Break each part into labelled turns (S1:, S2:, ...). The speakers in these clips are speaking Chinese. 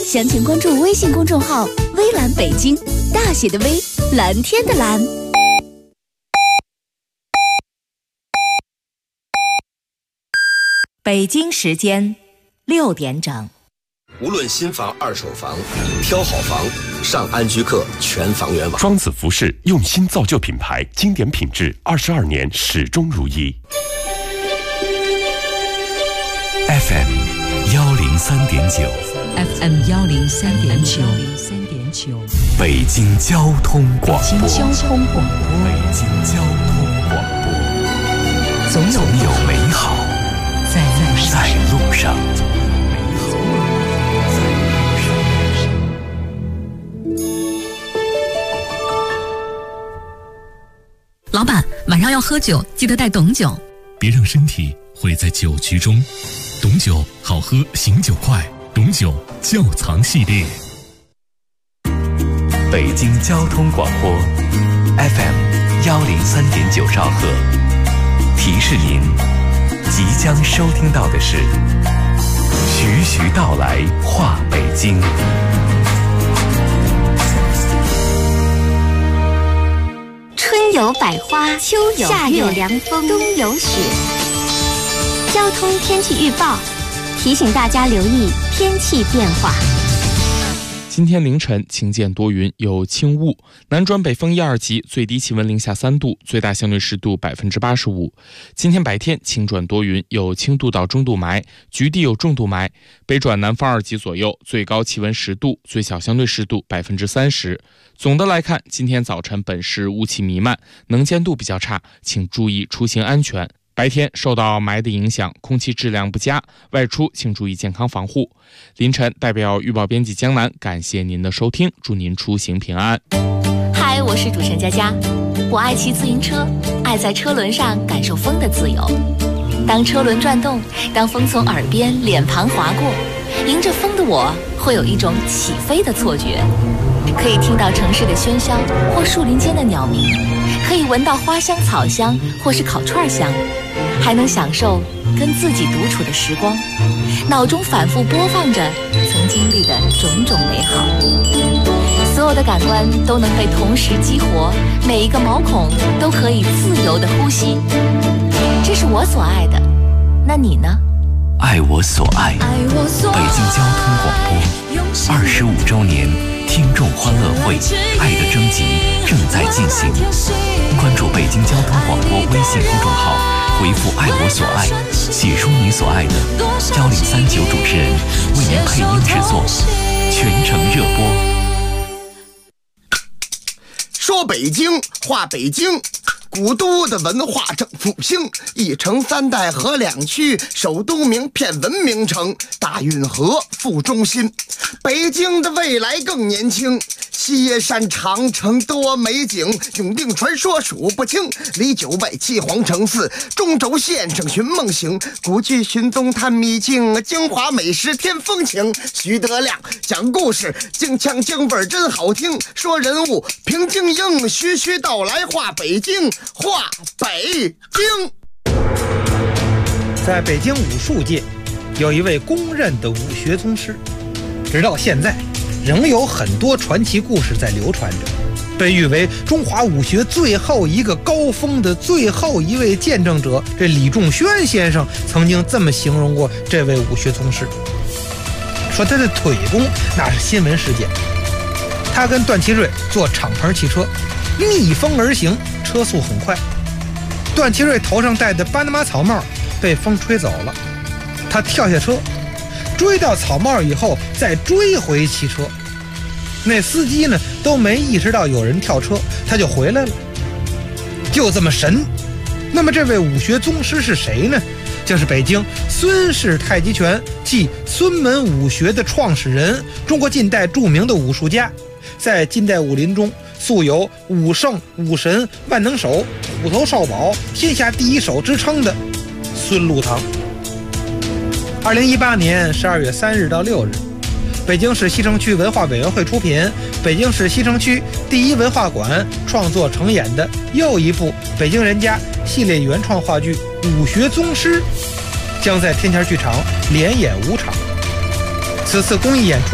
S1: 详情关注微信公众号“微蓝北京”，大写的微，蓝天的蓝。
S2: 北京时间6点整。
S3: 无论新房、二手房，挑好房，上安居客全房源网。
S4: 双子服饰用心造就品牌，经典品质，22年始终如一。
S5: FM 103.9
S2: FM 103.9，
S5: 北京交通广播。
S2: 北京交通广播。总有美好在路上。
S6: 老板，晚上要喝酒，记得带董酒。
S7: 别让身体毁在酒局中。董酒好喝，醒酒快。董酒窖藏系列。
S5: 北京交通广播 FM 103.9兆赫。提示您，即将收听到的是徐徐道来话北京。
S8: 春有百花，秋有夏有凉风，冬有雪。交通天气预报提醒大家留意天气变化。
S9: 今天凌晨晴间多云，有轻雾，南转北风1、2级，最低气温零下3度，最大相对湿度85%。今天白天晴转多云，有轻度到中度霾，局地有重度霾，北转南风2级左右，最高气温10度，最小相对湿度30%。总的来看，今天早晨本市雾气弥漫，能见度比较差，请注意出行安全。白天受到霾的影响，空气质量不佳，外出请注意健康防护。凌晨代表预报编辑江南，感谢您的收听，祝您出行平安。
S1: 嗨，我是主持人佳佳，我爱骑自行车，爱在车轮上感受风的自由。当车轮转动，当风从耳边、脸庞划过，迎着风的我会有一种起飞的错觉，可以听到城市的喧嚣或树林间的鸟鸣，可以闻到花香草香或是烤串香，还能享受跟自己独处的时光，脑中反复播放着曾经历的种种美好，所有的感官都能被同时激活，每一个毛孔都可以自由地呼吸，这是我所爱的。那你呢？
S5: 爱我所爱，北京交通广播25周年听众欢乐会爱的征集正在进行，关注北京交通广播微信公众号，回复爱我所爱，写出你所爱的，1039主持人为您配音制作，全程热播。
S10: 说北京话北京，古都的文化正复兴，一城3代河2区，首都名片文明城，大运河副中心。北京的未来更年轻，西山长城多美景，永定传说数不清，离9外7皇城4，中轴线上寻梦行，古剧寻踪探秘境，京华美食添风情。徐德亮讲故事，京腔京味真好听，说人物评京英，徐徐道来话北京，话北京。
S11: 在北京武术界，有一位公认的武学宗师，直到现在仍有很多传奇故事在流传着。被誉为中华武学最后一个高峰的最后一位见证者，这李仲轩先生曾经这么形容过这位武学宗师，说他的腿功那是新闻事件。他跟段祺瑞坐敞篷汽车逆风而行，车速很快，段祺瑞头上戴的巴拿马草帽被风吹走了，他跳下车追到草帽以后再追回汽车，那司机呢都没意识到有人跳车，他就回来了，就这么神。那么这位武学宗师是谁呢？就是北京孙氏太极拳即孙门武学的创始人，中国近代著名的武术家，在近代武林中素有武圣、武神、万能手、虎头少保、天下第一手之称的孙禄堂。2018年12月3日到6日，北京市西城区文化委员会出品，北京市西城区第一文化馆创作承演的又一部北京人家系列原创话剧《武学宗师》，将在天桥剧场连演5场。此次公益演出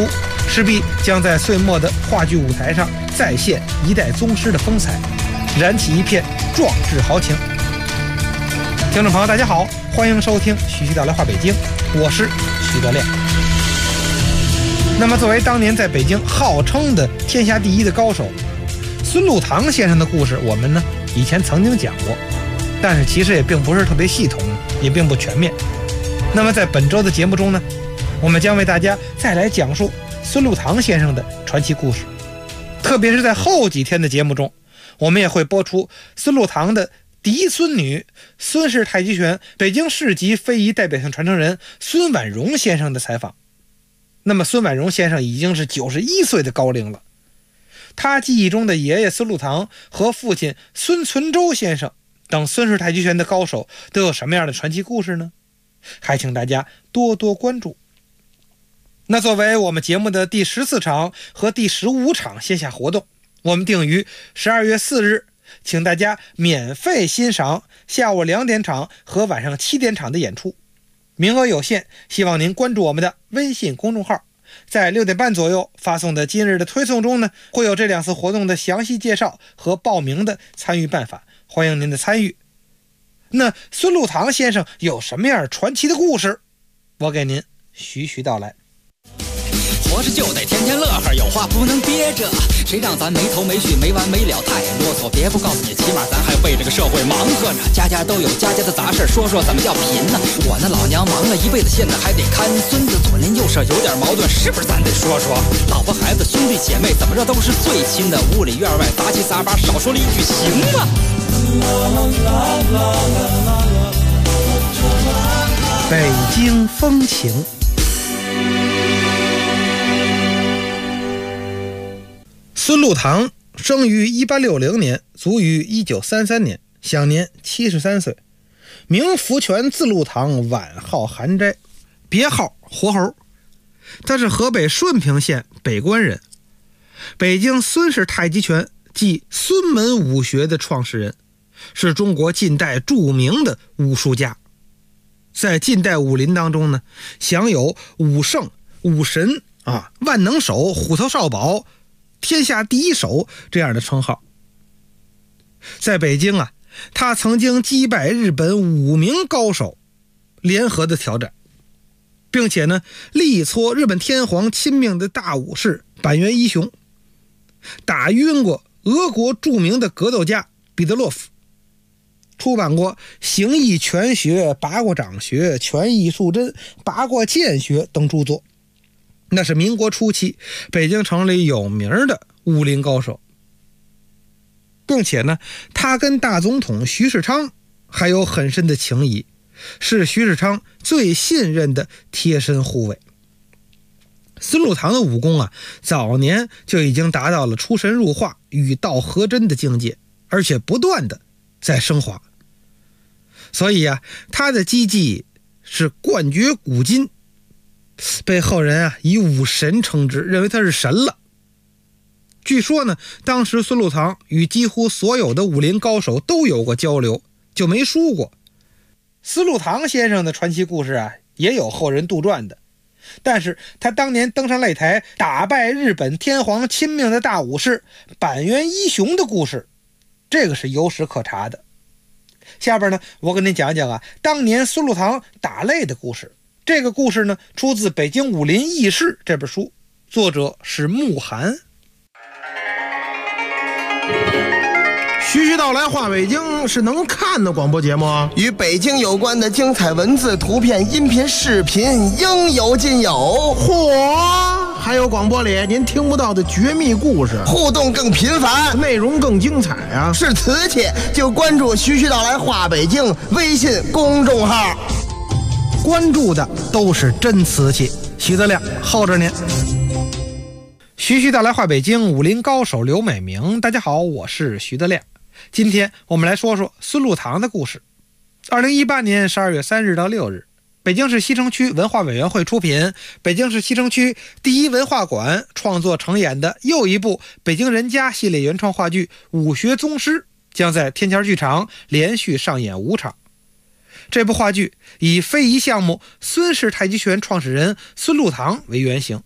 S11: 势必将在岁末的话剧舞台上再现一代宗师的风采，燃起一片壮志豪情。听众朋友大家好，欢迎收听徐徐道来话北京，我是徐德亮。那么作为当年在北京号称的天下第一的高手，孙禄堂先生的故事我们呢以前曾经讲过，但是其实也并不是特别系统，也并不全面。那么在本周的节目中呢，我们将为大家再来讲述孙禄堂先生的传奇故事，特别是在后几天的节目中，我们也会播出孙禄堂的嫡孙女孙氏太极拳北京市级非遗代表性传承人孙婉容先生的采访。那么孙婉容先生已经是91岁的高龄了，他记忆中的爷爷孙禄堂和父亲孙存周先生等孙氏太极拳的高手都有什么样的传奇故事呢？还请大家多多关注。那作为我们节目的第14场和第15场线下活动，我们定于12月4日请大家免费欣赏下午2点场和晚上7点场的演出，名额有限，希望您关注我们的微信公众号，在6点半左右发送的今日的推送中呢，会有这2次活动的详细介绍和报名的参与办法，欢迎您的参与。那孙禄堂先生有什么样传奇的故事，我给您徐徐道来。
S12: 活着就得天天乐呵，有话不能憋着，谁让咱没头没绪没完没了太啰嗦，别不告诉你，起码咱还为这个社会忙活呢，家家都有家家的杂事，说说怎么叫贫呢？我那老娘忙了一辈子，现在还得看孙子，左邻右舍有点矛盾，是不是咱得说说？老婆孩子兄弟姐妹怎么着都是最亲的，屋里院外杂七杂八，少说了一句行吗？
S11: 北京风情。孙禄堂生于1860年，卒于1933年，享年73岁，名福全，字禄堂，晚号寒斋，别号活猴。他是河北顺平县北关人，北京孙氏太极拳即孙门武学的创始人，是中国近代著名的武术家。在近代武林当中呢，享有武圣、武神万能手、虎头少保、天下第一手这样的称号。在北京他曾经击败日本5名高手联合的挑战，并且呢力挫日本天皇亲命的大武士板垣一雄，打晕过俄国著名的格斗家彼得洛夫，出版过形意拳学、八卦掌学、拳意术针、八卦剑学等著作。那是民国初期北京城里有名的武林高手，并且呢他跟大总统徐世昌还有很深的情谊，是徐世昌最信任的贴身护卫。孙禄堂的武功早年就已经达到了出神入化、与道合真的境界，而且不断的在升华。所以他的击技是冠绝古今，被后人以武神称之，认为他是神了。据说呢，当时孙禄堂与几乎所有的武林高手都有过交流，就没输过。孙禄堂先生的传奇故事也有后人杜撰的，但是他当年登上擂台打败日本天皇亲命的大武士板垣一雄的故事，这个是有史可查的。下边呢，我跟您讲讲当年孙禄堂打擂的故事。这个故事呢，出自《北京武林轶事》这本书，作者是慕寒。
S13: 徐徐道来话北京是能看的广播节目，
S10: 与北京有关的精彩文字、图片、音频、视频应有尽有。
S13: 嚯！还有广播里您听不到的绝密故事，
S10: 互动更频繁，
S13: 内容更精彩
S10: 是瓷器就关注徐徐道来话北京微信公众号，
S11: 关注的都是真瓷器。徐德亮候着您。徐徐道来话北京武林高手刘美明，大家好，我是徐德亮。今天我们来说说孙禄堂的故事。2018年12月3日到6日，北京市西城区文化委员会出品，北京市西城区第一文化馆创作承演的又一部北京人家系列原创话剧《武学宗师》将在天桥剧场连续上演5场。这部话剧以非遗项目孙氏太极拳创始人孙禄堂为原型，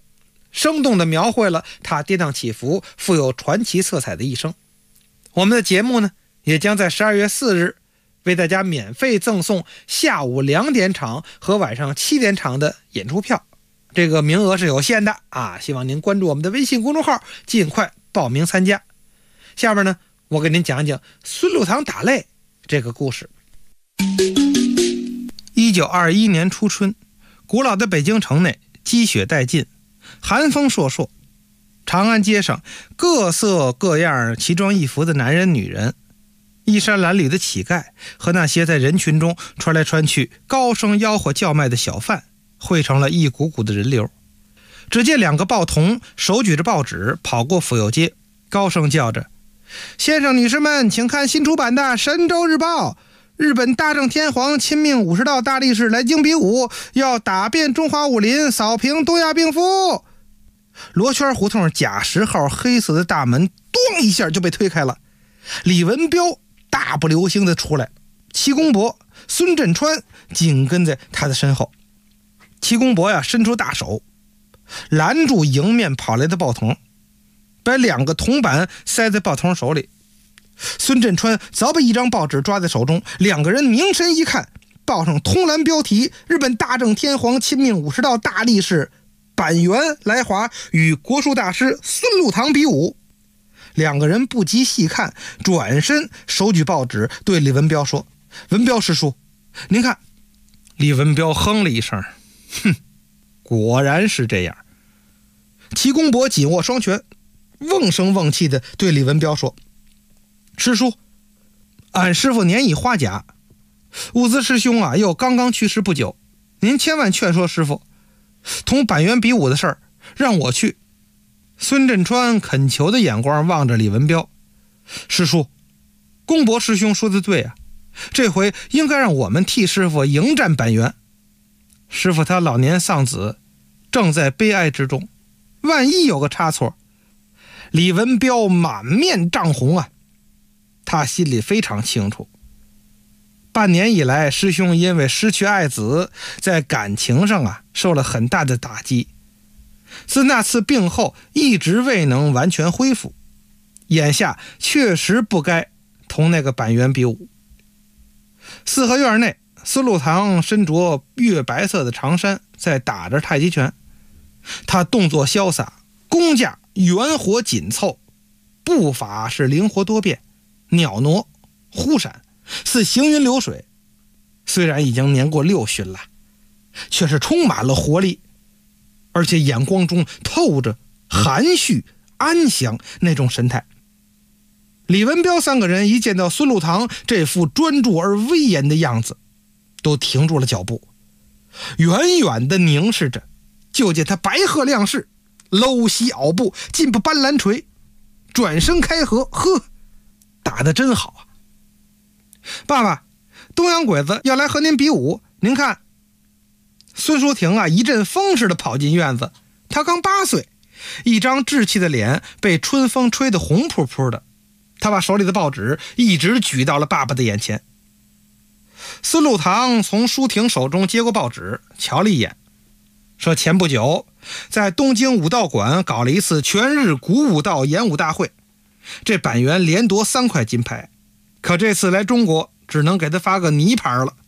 S11: 生动地描绘了他跌宕起伏、富有传奇色彩的一生。我们的节目呢，也将在12月4日为大家免费赠送下午2点场和晚上7点场的演出票，这个名额是有限的啊！希望您关注我们的微信公众号，尽快报名参加。下面呢，我给您讲讲孙禄堂打擂这个故事。1921年初春，古老的北京城内积雪殆尽，寒风烁烁，长安街上各色各样奇装异服的男人女人，衣衫褴褛的乞丐和那些在人群中穿来穿去高声吆喝叫卖的小贩汇成了一股股的人流。只见2个报童手举着报纸跑过府右街，高声叫着：先生女士们，请看新出版的《神州日报》，日本大正天皇亲命50道大力士来京比武，要打遍中华武林，扫平东亚病夫。罗圈胡同甲10号黑色的大门咚一下就被推开了，李文彪大步流星的出来，齐公伯、孙振川紧跟在他的身后。齐公伯呀，伸出大手拦住迎面跑来的报童，把2个铜板塞在报童手里。孙振川早把一张报纸抓在手中，2个人凝神一看，报上铜栏标题：日本大正天皇亲命50道大力士板垣来华与国术大师孙禄堂比武。2个人不及细看，转身手举报纸对李文彪说：文彪师叔，您看。李文彪哼了一声，哼，果然是这样。齐公伯紧握双拳，瓮声瓮气地对李文彪说：师叔，俺师父年已花甲，伍兹师兄啊又刚刚去世不久，您千万劝说师父，同板垣比武的事儿让我去。孙振川恳求的眼光望着李文彪：师叔，公伯师兄说的对啊，这回应该让我们替师父迎战板垣。师父他老年丧子，正在悲哀之中，万一有个差错。李文彪满面涨红啊，他心里非常清楚，半年以来师兄因为失去爱子，在感情上啊受了很大的打击，自那次病后一直未能完全恢复，眼下确实不该同那个板垣比武。四合院内，孙禄堂身着月白色的长衫，在打着太极拳。他动作潇洒，弓架圆活紧凑，步伐是灵活多变，鸟挪忽闪，似行云流水。虽然已经年过60了，却是充满了活力，而且眼光中透着含蓄安详那种神态。李文彪3个人一见到孙禄堂这副专注而威严的样子，都停住了脚步，远远地凝视着。就见他白鹤亮翅，搂膝拗步，进步斑斓锤，转身开合，呵，打得真好啊！爸爸，东洋鬼子要来和您比武，您看。孙淑婷啊，一阵风似的跑进院子，他刚8岁，一张稚气的脸被春风吹得红扑扑的。他把手里的报纸一直举到了爸爸的眼前。孙禄堂从淑婷手中接过报纸，瞧了一眼，说前不久在东京武道馆搞了一次全日古武道演武大会，这板垣连夺3块金牌，可这次来中国只能给他发个泥牌了。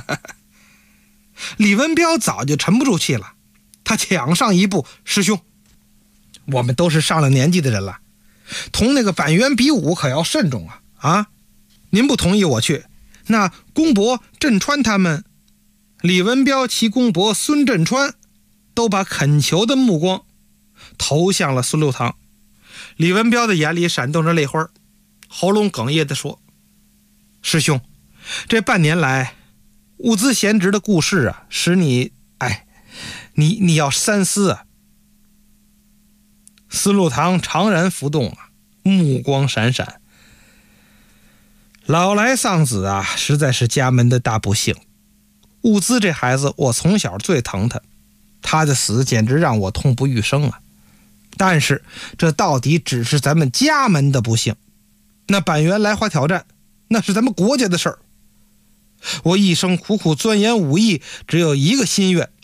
S11: 李文彪早就沉不住气了，他抢上一步：师兄，我们都是上了年纪的人了，同那个板垣比武可要慎重啊！啊，您不同意我去，那公伯振川他们，李文彪、齐公伯、孙振川都把恳求的目光投向了孙禄堂。李文彪的眼里闪动着泪花，喉咙哽咽地说：师兄，这半年来物资闲职的故事啊，使你你要三思啊。孙禄堂长然浮动啊，目光闪闪。老来丧子啊，实在是家门的大不幸。物资这孩子，我从小最疼他，他的死简直让我痛不欲生啊。但是这到底只是咱们家门的不幸，那板垣来华挑战，那是咱们国家的事儿。我一生苦苦钻研武艺，只有一个心愿，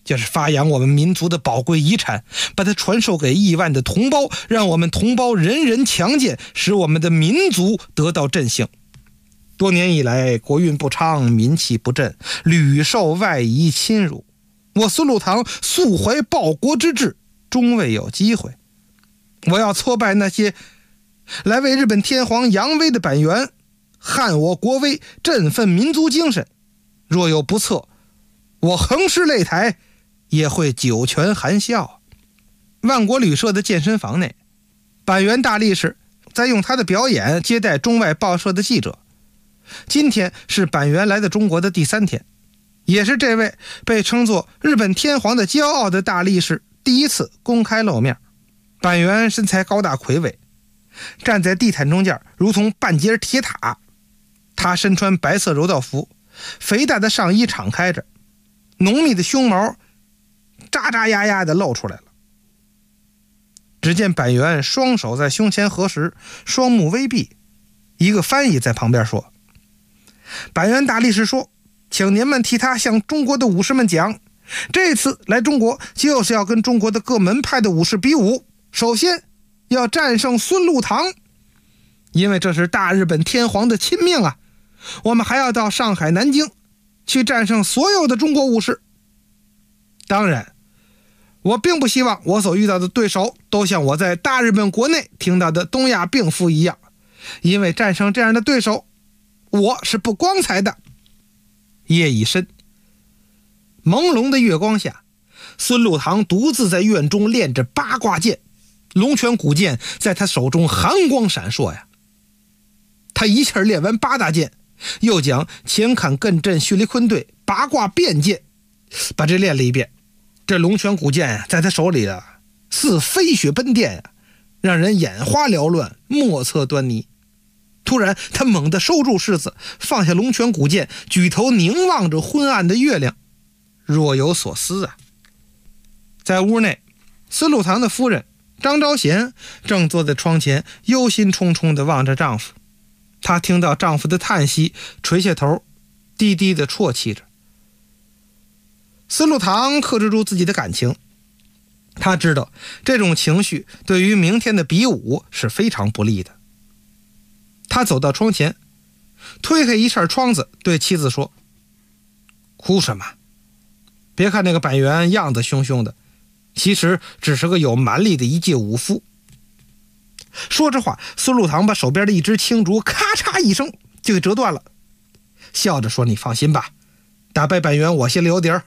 S11: 就是发扬我们民族的宝贵遗产，把它传授给亿万的同胞，让我们同胞人人强健，使我们的民族得到振兴。多年以来，国运不昌，民气不振，屡受外夷侵辱，我司路堂素怀报国之志，终未有机会。我要挫败那些来为日本天皇扬威的板垣，撼我国威，振奋民族精神。若有不测，我横尸擂台，也会九泉含笑。万国旅社的健身房内，板垣大力士在用他的表演接待中外报社的记者。今天是板垣来的中国的第3天，也是这位被称作日本天皇的骄傲的大力士第一次公开露面。板垣身材高大魁伟，站在地毯中间如同半截铁塔。他身穿白色柔道服，肥大的上衣敞开着，浓密的胸毛喳喳呀呀地露出来了。只见板垣双手在胸前合十，双目微闭，一个翻译在旁边说：板垣大力士说，请您们替他向中国的武士们讲，这次来中国就是要跟中国的各门派的武士比武，首先要战胜孙禄堂，因为这是大日本天皇的亲命啊。我们还要到上海、南京去战胜所有的中国武士。当然，我并不希望我所遇到的对手都像我在大日本国内听到的东亚病夫一样，因为战胜这样的对手，我是不光彩的。夜已深，朦胧的月光下，孙禄堂独自在院中练着八卦剑，龙泉古剑在他手中寒光闪烁呀。他一气练完八大剑，又将前坎艮震蓄离坤兑八卦变剑把这练了一遍。这龙泉古剑在他手里啊，似飞雪奔电呀，让人眼花缭乱，莫测端倪。突然他猛地收住柿子，放下龙泉古剑，举头凝望着昏暗的月亮，若有所思啊。在屋内，孙禄堂的夫人张昭贤正坐在窗前，忧心忡忡地望着丈夫。她听到丈夫的叹息，垂下头，低低地啜泣着。孙禄堂克制住自己的感情，他知道这种情绪对于明天的比武是非常不利的。他走到窗前，推开一扇窗子，对妻子说：哭什么？别看那个板垣样子凶凶的，其实只是个有蛮力的一介武夫。说着话，孙禄堂把手边的一支青竹咔嚓一声就给折断了，笑着说：你放心吧，打败板垣我心里有底儿。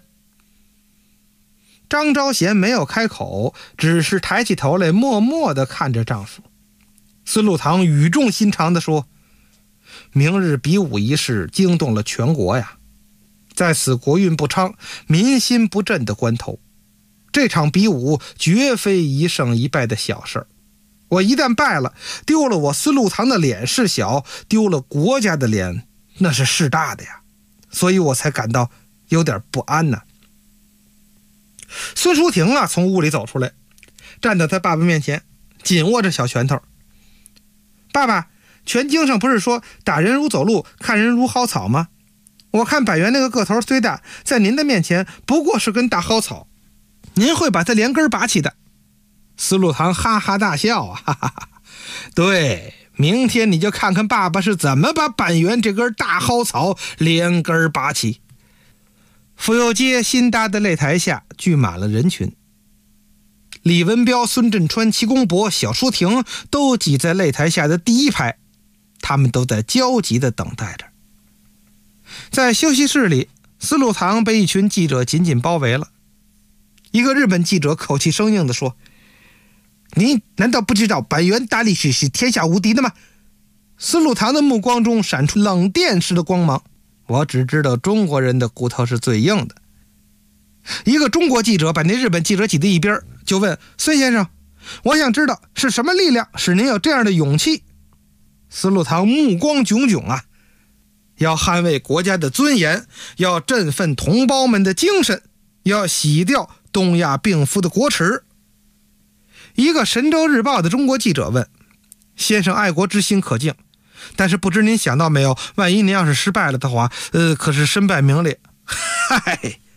S11: 张昭贤没有开口，只是抬起头来默默地看着丈夫。孙禄堂语重心长地说：明日比武一事惊动了全国呀，在此国运不昌、民心不振的关头，这场比武绝非一胜一败的小事儿。我一旦败了，丢了我孙禄堂的脸是小，丢了国家的脸那是事大的呀，所以我才感到有点不安呢。孙淑婷啊，从屋里走出来，站到他爸爸面前，紧握着小拳头。爸爸，全经上不是说打人如走路，看人如蒿草吗？我看板垣那个个头虽大，在您的面前不过是根大蒿草，您会把他连根拔起的。孙禄堂哈哈大笑啊，哈哈哈！对，明天你就看看爸爸是怎么把板垣这根大蒿草连根拔起。府右街新搭的擂台下聚满了人群，李文彪、孙振川、齐公博、小舒婷都挤在擂台下的第一排，他们都在焦急地等待着。在休息室里，孙禄堂被一群记者紧紧包围了。一个日本记者口气生硬地说：你难道不知道板垣大力士是天下无敌的吗？孙禄堂的目光中闪出冷电似的光芒。我只知道中国人的骨头是最硬的。一个中国记者把那日本记者挤在一边，就问孙先生：我想知道是什么力量使您有这样的勇气？孙禄堂目光炯炯啊，要捍卫国家的尊严，要振奋同胞们的精神，要洗掉东亚病夫的国耻。一个神州日报的中国记者问：先生爱国之心可敬，但是不知您想到没有，万一您要是失败了的话，可是身败名裂。嗨，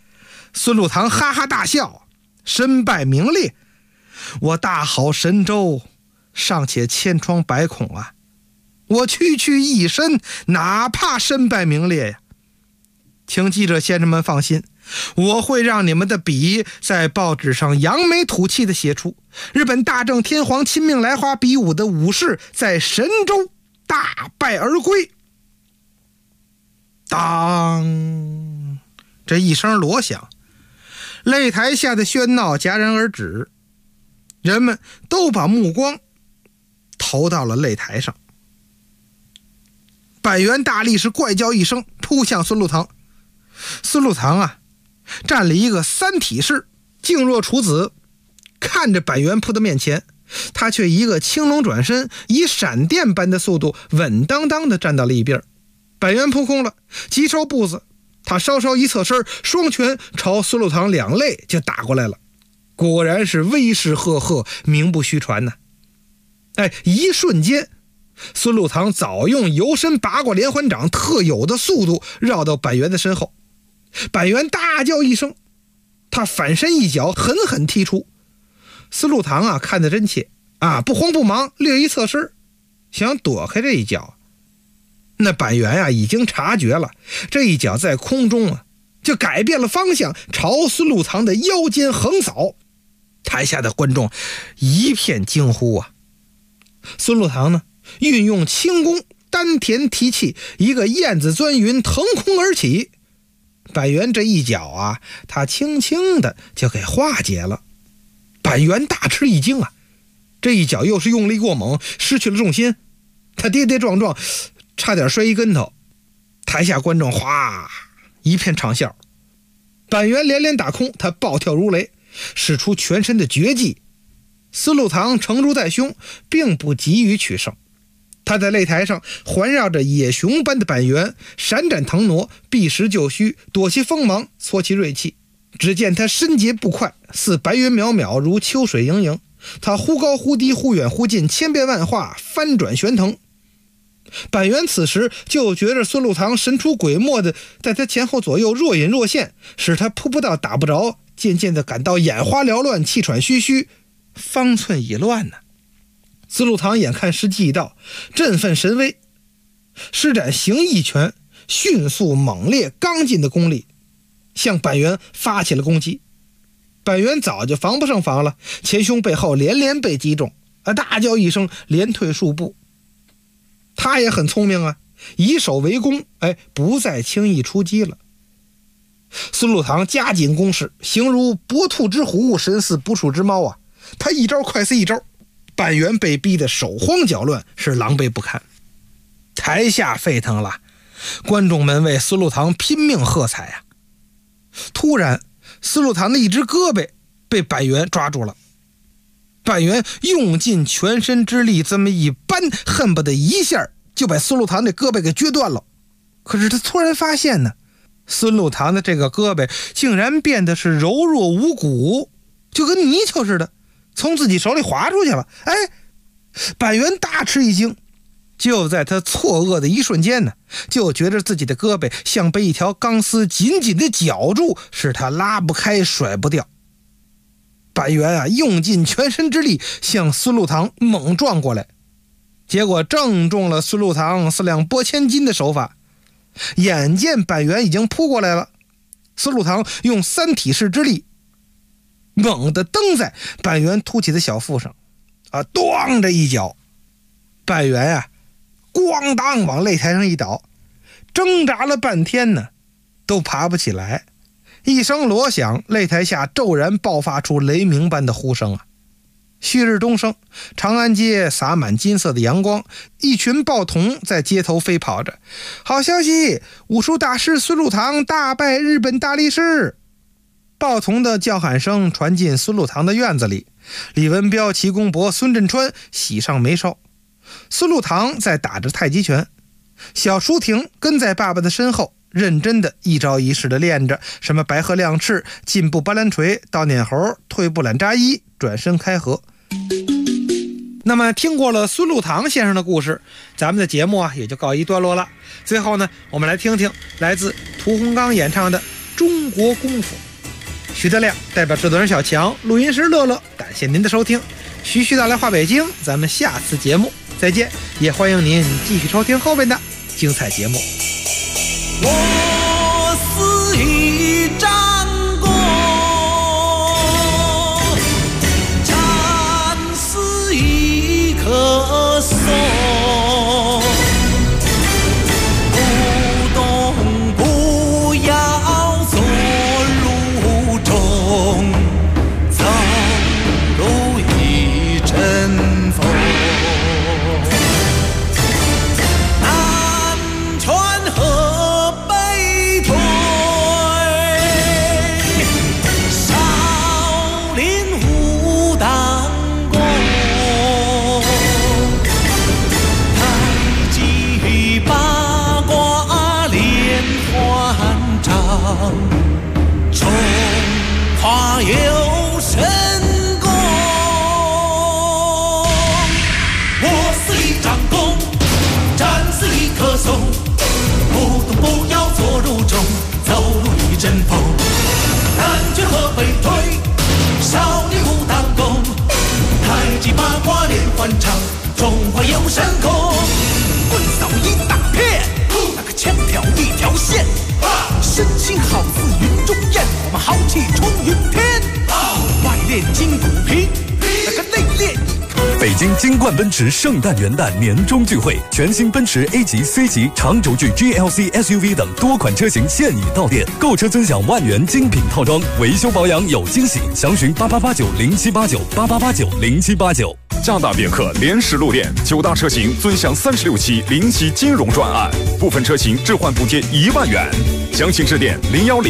S11: 孙禄堂哈哈大笑，身败名裂。我大好神州，尚且千疮百孔啊！我区区一身，哪怕身败名裂呀！请记者先生们放心，我会让你们的笔在报纸上扬眉吐气地写出日本大正天皇亲命来华比武的武士在神州大败而归。当，这一声锣响，擂台下的喧闹戛然而止，人们都把目光投到了擂台上。板垣大力士怪叫一声，扑向孙禄堂。孙禄堂啊，站了一个三体式，静若处子，看着板垣扑到面前，他却一个青龙转身，以闪电般的速度稳当当地站到了一边。板垣扑空了，急收步子，他稍稍一侧身，双拳朝孙禄堂两肋就打过来了。果然是威势赫赫，名不虚传呐！一瞬间，孙禄堂早用游身八卦连环掌特有的速度绕到板垣的身后。板垣大叫一声，他反身一脚狠狠踢出。孙禄堂啊，看得真切啊，不慌不忙，略一侧身，想躲开这一脚。那板垣啊，已经察觉了，这一脚在空中啊，就改变了方向，朝孙禄堂的腰间横扫。台下的观众一片惊呼啊！孙禄堂呢，运用轻功，丹田提气，一个燕子钻云，腾空而起。板垣这一脚啊，他轻轻的就给化解了。板垣大吃一惊啊，这一脚又是用力过猛，失去了重心，他跌跌撞撞，差点摔一跟头。台下观众哗一片长笑。板垣连连打空，他暴跳如雷，使出全身的绝技。孙禄堂成竹在胸，并不急于取胜。他在擂台上环绕着野熊般的板垣，闪展腾挪，避实就虚，躲其锋芒，挫其锐气。只见他身节步快，似白云渺渺，如秋水盈盈。他忽高忽低，忽远忽近，千变万化，翻转旋腾。板垣此时就觉着孙禄堂神出鬼没的在他前后左右若隐若现，使他扑不到打不着，渐渐的感到眼花缭乱，气喘吁吁，方寸已乱呢。孙禄堂眼看时机已到，振奋神威，施展形意拳，迅速猛烈刚劲的功力向板垣发起了攻击。板垣早就防不胜防了，前胸背后连连被击中，大叫一声，连退数步。他也很聪明啊，以守为攻，不再轻易出击了。孙禄堂加紧攻势，形如搏兔之虎，神似捕鼠之猫啊！他一招快似一招，板垣被逼得手慌脚乱，是狼狈不堪。台下沸腾了，观众们为孙禄堂拼命喝彩啊！突然，孙禄堂的一只胳膊被板垣抓住了。板垣用尽全身之力，这么一扳，恨不得一下就把孙禄堂的胳膊给撅断了。可是他突然发现呢，孙禄堂的这个胳膊竟然变得是柔弱无骨，就跟泥鳅似的，从自己手里滑出去了。板垣大吃一惊，就在他错愕的一瞬间呢，就觉得自己的胳膊像被一条钢丝紧紧的绞住，使他拉不开，甩不掉。板垣啊，用尽全身之力向孙禄堂猛撞过来，结果正中了孙禄堂4两拨千斤的手法。眼见板垣已经扑过来了，孙禄堂用三体式之力猛地蹬在板垣凸起的小腹上，咣的一脚，板垣啊，咣当往擂台上一倒，挣扎了半天呢，都爬不起来。一声锣响，擂台下骤然爆发出雷鸣般的呼声啊！旭日东升，长安街洒满金色的阳光，一群报童在街头飞跑着。好消息，武术大师孙禄堂大败日本大力士！报童的叫喊声传进孙禄堂的院子里，李文彪、齐公博、孙振川喜上眉梢。孙禄堂在打着太极拳，小舒婷跟在爸爸的身后，认真的一招一式的练着，什么白鹤亮翅、进步斑斓锤、倒撵猴、退步懒扎衣、转身开合。那么听过了孙禄堂先生的故事，咱们的节目啊也就告一段落了。最后呢，我们来听听来自屠洪刚演唱的《中国功夫》。 徐德亮代表制作人小强，录音师乐乐，感谢您的收听。徐徐道来话北京，咱们下次节目再见，也欢迎您继续收听后面的精彩节目。
S14: 我是一张弓，战是一棵松，不动不要做路中，走路一阵风。中华有神功，我是一张弓，战是一棵松，不动不要做路中，走路一阵风。南拳和北推，少林武当功，太极八卦连环掌，中华有神功。棍扫一大片，那个枪挑一条线，身形好似云中雁，我们豪气冲云天。外练筋骨皮，那个内练。
S15: 北京金冠奔驰圣诞元旦年终聚会，全新奔驰 A 级、C 级、长轴距 GLC SUV 等多款车型现已到店，购车尊享万元精品套装，维修保养有惊喜，详询8889078988890789。
S16: 加大别克联实路店9大车型尊享36期零息金融专案，部分车型置换补贴1万元，详情致电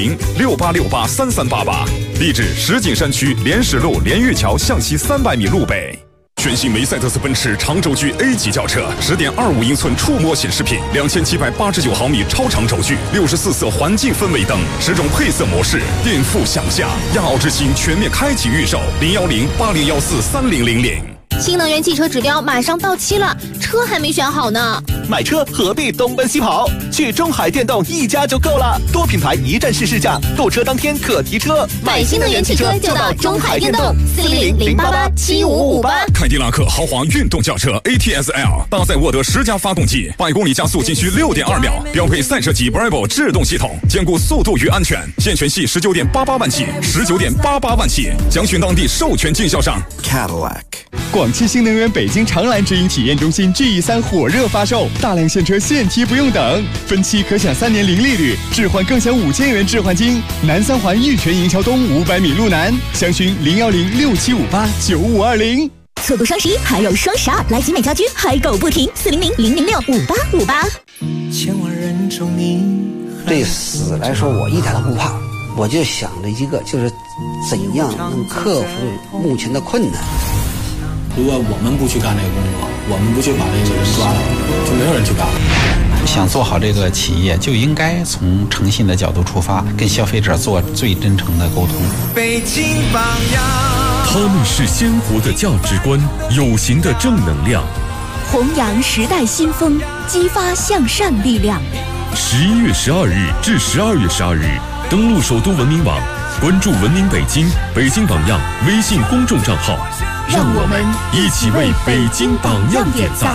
S16: 01068683388，地址石景山区联实路连玉桥向西300米路北。全新梅赛德斯奔驰长轴距 A 级轿车，10.25英寸触摸显示屏，2789毫米超长轴距，64色环境氛围灯，10种配色模式，颠覆想象。亚奥之星全面开启预售，01080143000。
S17: 新能源汽车指标马上到期了，车还没选好呢。
S18: 买车何必东奔西跑？去中海电动一家就够了，多品牌一站式试驾，购车当天可提车。
S17: 买新能源汽车就到中海电动，400-088-7558。
S16: 凯迪拉克豪华运动轿车 ATS-L 搭载沃德10加发动机，100公里加速仅需6.2秒，标配赛车级 Bravo 制动系统，兼顾速度与安全。现权系19.88万起，19.88万起，详询当地授权经销商。
S19: Cadillac。广汽新能源北京长蓝直营体验中心 GE3 火热发售，大量现车现提不用等，分期可享3年零利率，置换更享5000元置换金。南三环玉泉营桥东500米路南，详询01067589520。
S20: 错过双11还有双12，来集美家居嗨购不停，400-006-5858。
S21: 千万人中你。对死来说，我一点都不怕，我就想着一个，就是怎样能克服目前的困难。
S22: 如果我们不去干这个工作，我们不去把这个人抓来，就没有人去干了。
S23: 想做好这个企业，就应该从诚信的角度出发，跟消费者做最真诚的沟通。
S14: 北京榜样，
S4: 他们是鲜活的价值观，有形的正能量，
S20: 弘扬时代新风，激发向善力量。
S4: 11月12日至12月12日，登录首都文明网，关注文明北京、北京榜样微信公众账号，
S20: 让我们一起为北京榜样点赞。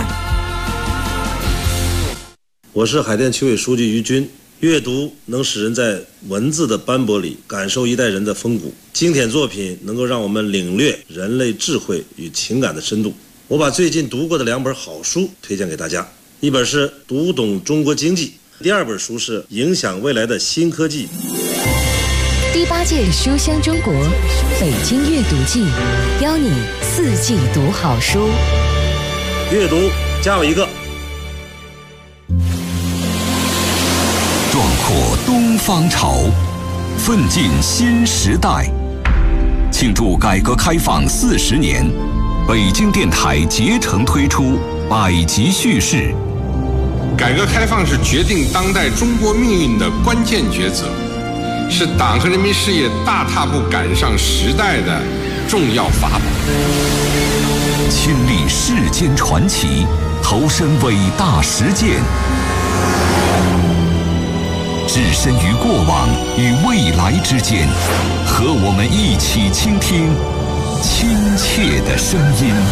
S24: 我是海淀区委书记于军。阅读能使人在文字的斑驳里感受一代人的风骨，经典作品能够让我们领略人类智慧与情感的深度。我把最近读过的2本好书推荐给大家，一本是《读懂中国经济》，第2本书是《影响未来的新科技》。
S2: 第8届书香中国北京阅读季，邀你4季读好书。
S24: 阅读加我一个。
S5: 壮阔东方潮，奋进新时代。庆祝改革开放40年，北京电台竭诚推出百集叙事。
S25: 改革开放是决定当代中国命运的关键抉择，是党和人民事业大踏步赶上时代的重要法宝。
S5: 亲历世间传奇，投身伟大实践。 置身于过往与未来之间，和我们一起倾听亲切的声音。